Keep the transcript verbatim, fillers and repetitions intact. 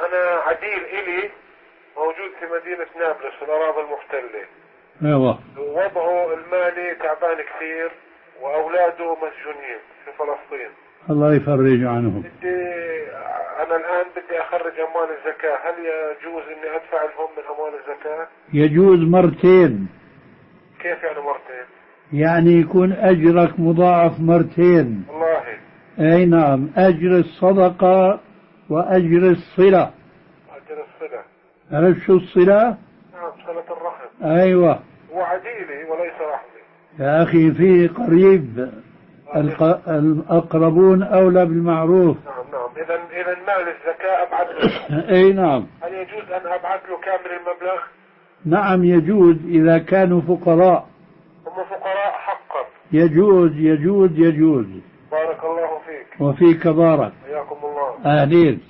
أنا عديل إلي موجود في مدينة نابلس في الأراضي المحتلة. ايوه. ووضعه المالي تعبان كثير وأولاده مسجونين في فلسطين. الله يفرج عنهم. بدي أنا الآن بدي أخرج أموال الزكاة، هل يجوز إني أدفع لهم من أموال الزكاة؟ يجوز مرتين. كيف يعني مرتين؟ يعني يكون أجرك مضاعف مرتين. والله. أي نعم، أجر الصدقة وأجر الصلة. أجر الصلة. عرفت شو الصلة؟ نعم، صلة الرحم. أيوة. هو عديلي وليس رحمي. يا أخي في قريب، الأقربون أولى بالمعروف. نعم نعم. إذا إذا مال الزكاة أبعث له. أي نعم. هل يجوز أن أبعث له كامل المبلغ؟ نعم يجوز إذا كانوا فقراء. هم فقراء حقا. يجوز يجوز يجوز. بارك الله فيك. وفيك بارك. حياكم الله. أهلين.